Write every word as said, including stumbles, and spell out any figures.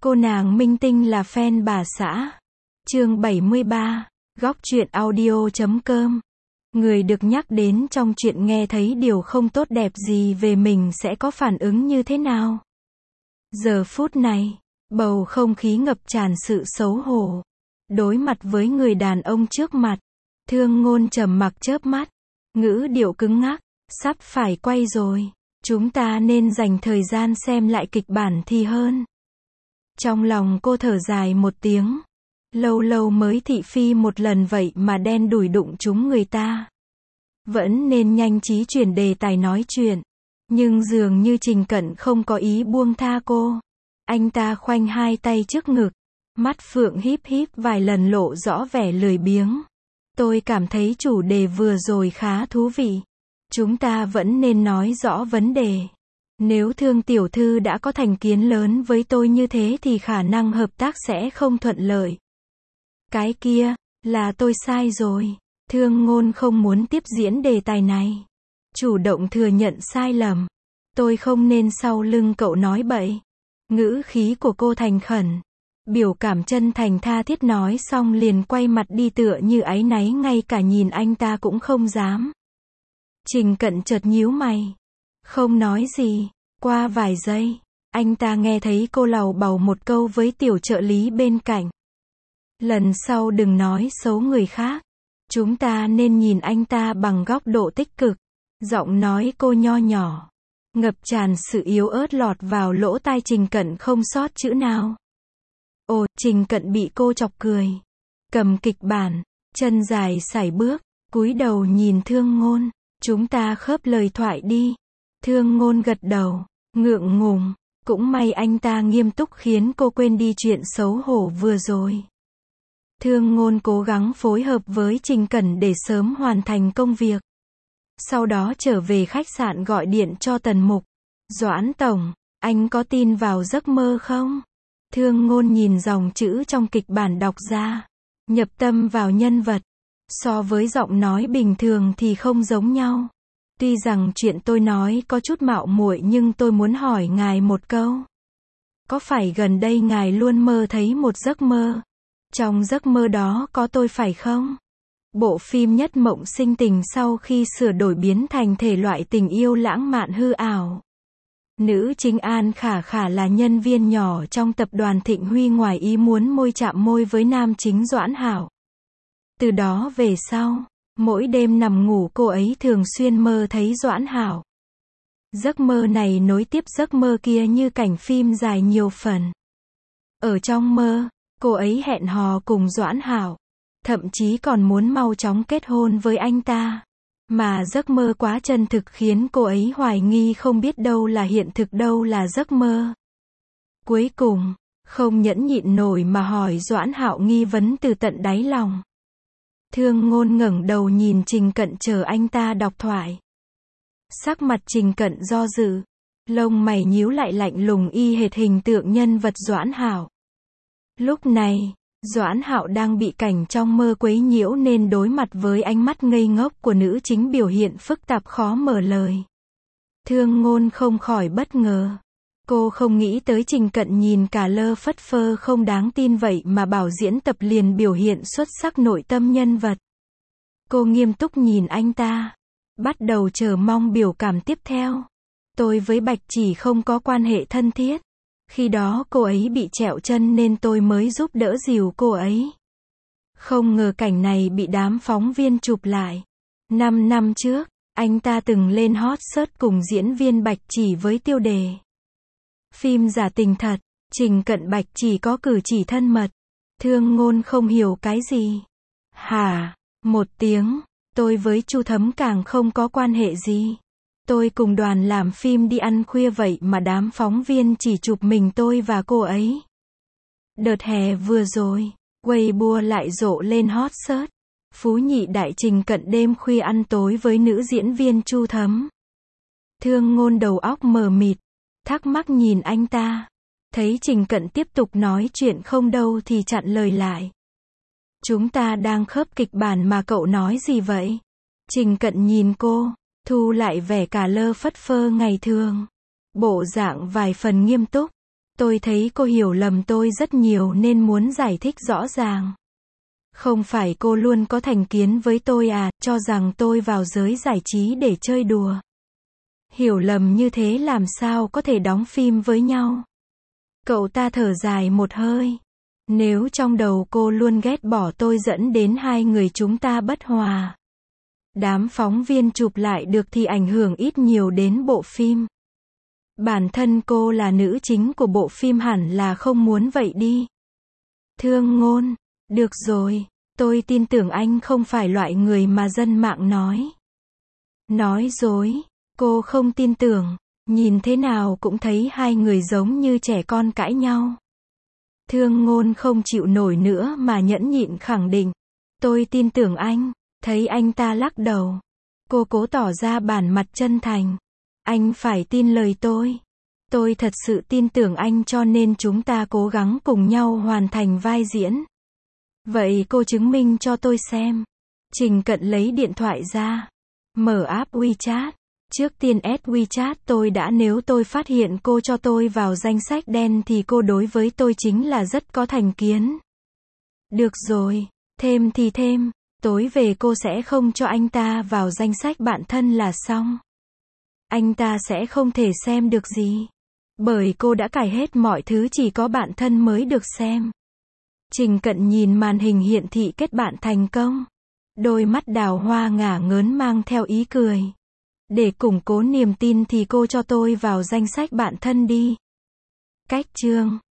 Cô nàng minh tinh là fan bà xã. Chương bảy mươi ba, góc truyện audio chấm com. Người được nhắc đến trong chuyện nghe thấy điều không tốt đẹp gì về mình sẽ có phản ứng như thế nào? Giờ phút này, bầu không khí ngập tràn sự xấu hổ. Đối mặt với người đàn ông trước mặt, Thương Ngôn trầm mặc chớp mắt, ngữ điệu cứng ngắc, sắp phải quay rồi, chúng ta nên dành thời gian xem lại kịch bản thì hơn. Trong lòng cô thở dài một tiếng, lâu lâu mới thị phi một lần vậy mà đen đủi đụng trúng người ta. Vẫn nên nhanh trí chuyển đề tài nói chuyện, nhưng dường như Trình Cận không có ý buông tha cô. Anh ta khoanh hai tay trước ngực, mắt phượng híp híp vài lần lộ rõ vẻ lười biếng. Tôi cảm thấy chủ đề vừa rồi khá thú vị. Chúng ta vẫn nên nói rõ vấn đề. Nếu Thương tiểu thư đã có thành kiến lớn với tôi như thế thì khả năng hợp tác sẽ không thuận lợi. Cái kia, là tôi sai rồi. Thương Ngôn không muốn tiếp diễn đề tài này. Chủ động thừa nhận sai lầm. Tôi không nên sau lưng cậu nói bậy. Ngữ khí của cô thành khẩn. Biểu cảm chân thành tha thiết nói xong liền quay mặt đi tựa như áy náy ngay cả nhìn anh ta cũng không dám. Trình Cận chợt nhíu mày. Không nói gì. Qua vài giây, anh ta nghe thấy cô lầu bầu một câu với tiểu trợ lý bên cạnh. Lần sau đừng nói xấu người khác. Chúng ta nên nhìn anh ta bằng góc độ tích cực. Giọng nói cô nho nhỏ, ngập tràn sự yếu ớt lọt vào lỗ tai Trình Cận không sót chữ nào. Ồ, Trình Cận bị cô chọc cười. Cầm kịch bản, chân dài sải bước, cúi đầu nhìn Thương Ngôn. Chúng ta khớp lời thoại đi. Thương Ngôn gật đầu, ngượng ngùng. Cũng may anh ta nghiêm túc khiến cô quên đi chuyện xấu hổ vừa rồi. Thương Ngôn cố gắng phối hợp với Trình Cẩn để sớm hoàn thành công việc. Sau đó trở về khách sạn gọi điện cho Tần Mục. Doãn tổng, anh có tin vào giấc mơ không? Thương Ngôn nhìn dòng chữ trong kịch bản đọc ra. Nhập tâm vào nhân vật. So với giọng nói bình thường thì không giống nhau. Tuy rằng chuyện tôi nói có chút mạo muội nhưng tôi muốn hỏi ngài một câu. Có phải gần đây ngài luôn mơ thấy một giấc mơ? Trong giấc mơ đó có tôi phải không? Bộ phim Nhất Mộng Sinh Tình sau khi sửa đổi biến thành thể loại tình yêu lãng mạn hư ảo. Nữ chính An Khả Khả là nhân viên nhỏ trong tập đoàn Thịnh Huy ngoài ý muốn môi chạm môi với nam chính Doãn Hảo. Từ đó về sau, mỗi đêm nằm ngủ cô ấy thường xuyên mơ thấy Doãn Hảo. Giấc mơ này nối tiếp giấc mơ kia như cảnh phim dài nhiều phần. Ở trong mơ, cô ấy hẹn hò cùng Doãn Hảo. Thậm chí còn muốn mau chóng kết hôn với anh ta. Mà giấc mơ quá chân thực khiến cô ấy hoài nghi không biết đâu là hiện thực đâu là giấc mơ. Cuối cùng, không nhẫn nhịn nổi mà hỏi Doãn Hảo nghi vấn từ tận đáy lòng. Thương Ngôn ngẩng đầu nhìn Trình Cận chờ anh ta đọc thoại. Sắc mặt Trình Cận do dự, lông mày nhíu lại lạnh lùng y hệt hình tượng nhân vật Doãn Hảo. Lúc này, Doãn Hảo đang bị cảnh trong mơ quấy nhiễu nên đối mặt với ánh mắt ngây ngốc của nữ chính biểu hiện phức tạp khó mở lời. Thương Ngôn không khỏi bất ngờ. Cô không nghĩ tới Trình Cận nhìn cả lơ phất phơ không đáng tin vậy mà bảo diễn tập liền biểu hiện xuất sắc nội tâm nhân vật. Cô nghiêm túc nhìn anh ta, bắt đầu chờ mong biểu cảm tiếp theo. Tôi với Bạch Chỉ không có quan hệ thân thiết. Khi đó cô ấy bị trẹo chân nên tôi mới giúp đỡ dìu cô ấy. Không ngờ cảnh này bị đám phóng viên chụp lại. Năm năm trước, anh ta từng lên hot search cùng diễn viên Bạch Chỉ với tiêu đề phim giả tình thật, Trình Cận Bạch Chỉ có cử chỉ thân mật. Thương Ngôn không hiểu cái gì. Hả? Một tiếng, tôi với Chu Thấm càng không có quan hệ gì. Tôi cùng đoàn làm phim đi ăn khuya vậy mà đám phóng viên chỉ chụp mình tôi và cô ấy. Đợt hè vừa rồi, Weibo lại rộ lên hot search. Phú nhị đại Trình Cận đêm khuya ăn tối với nữ diễn viên Chu Thấm. Thương Ngôn đầu óc mờ mịt, thắc mắc nhìn anh ta. Thấy Trình Cận tiếp tục nói chuyện không đâu thì chặn lời lại. Chúng ta đang khớp kịch bản mà cậu nói gì vậy? Trình Cận nhìn cô, thu lại vẻ cả lơ phất phơ ngày thường. Bộ dạng vài phần nghiêm túc. Tôi thấy cô hiểu lầm tôi rất nhiều nên muốn giải thích rõ ràng. Không phải cô luôn có thành kiến với tôi à, cho rằng tôi vào giới giải trí để chơi đùa. Hiểu lầm như thế làm sao có thể đóng phim với nhau. Cậu ta thở dài một hơi. Nếu trong đầu cô luôn ghét bỏ tôi dẫn đến hai người chúng ta bất hòa. Đám phóng viên chụp lại được thì ảnh hưởng ít nhiều đến bộ phim. Bản thân cô là nữ chính của bộ phim hẳn là không muốn vậy đi. Thương Ngôn, được rồi, tôi tin tưởng anh không phải loại người mà dân mạng nói. Nói dối, cô không tin tưởng, nhìn thế nào cũng thấy hai người giống như trẻ con cãi nhau. Thương Ngôn không chịu nổi nữa mà nhẫn nhịn khẳng định. Tôi tin tưởng anh, thấy anh ta lắc đầu. Cô cố tỏ ra bản mặt chân thành. Anh phải tin lời tôi. Tôi thật sự tin tưởng anh cho nên chúng ta cố gắng cùng nhau hoàn thành vai diễn. Vậy cô chứng minh cho tôi xem. Trình Cận lấy điện thoại ra. Mở app WeChat. Trước tiên add WeChat tôi đã nếu tôi phát hiện cô cho tôi vào danh sách đen thì cô đối với tôi chính là rất có thành kiến. Được rồi, thêm thì thêm, tối về cô sẽ không cho anh ta vào danh sách bạn thân là xong. Anh ta sẽ không thể xem được gì. Bởi cô đã cài hết mọi thứ chỉ có bạn thân mới được xem. Trình Cận nhìn màn hình hiển thị kết bạn thành công. Đôi mắt đào hoa ngả ngớn mang theo ý cười. Để củng cố niềm tin thì cô cho tôi vào danh sách bạn thân đi. Cách chương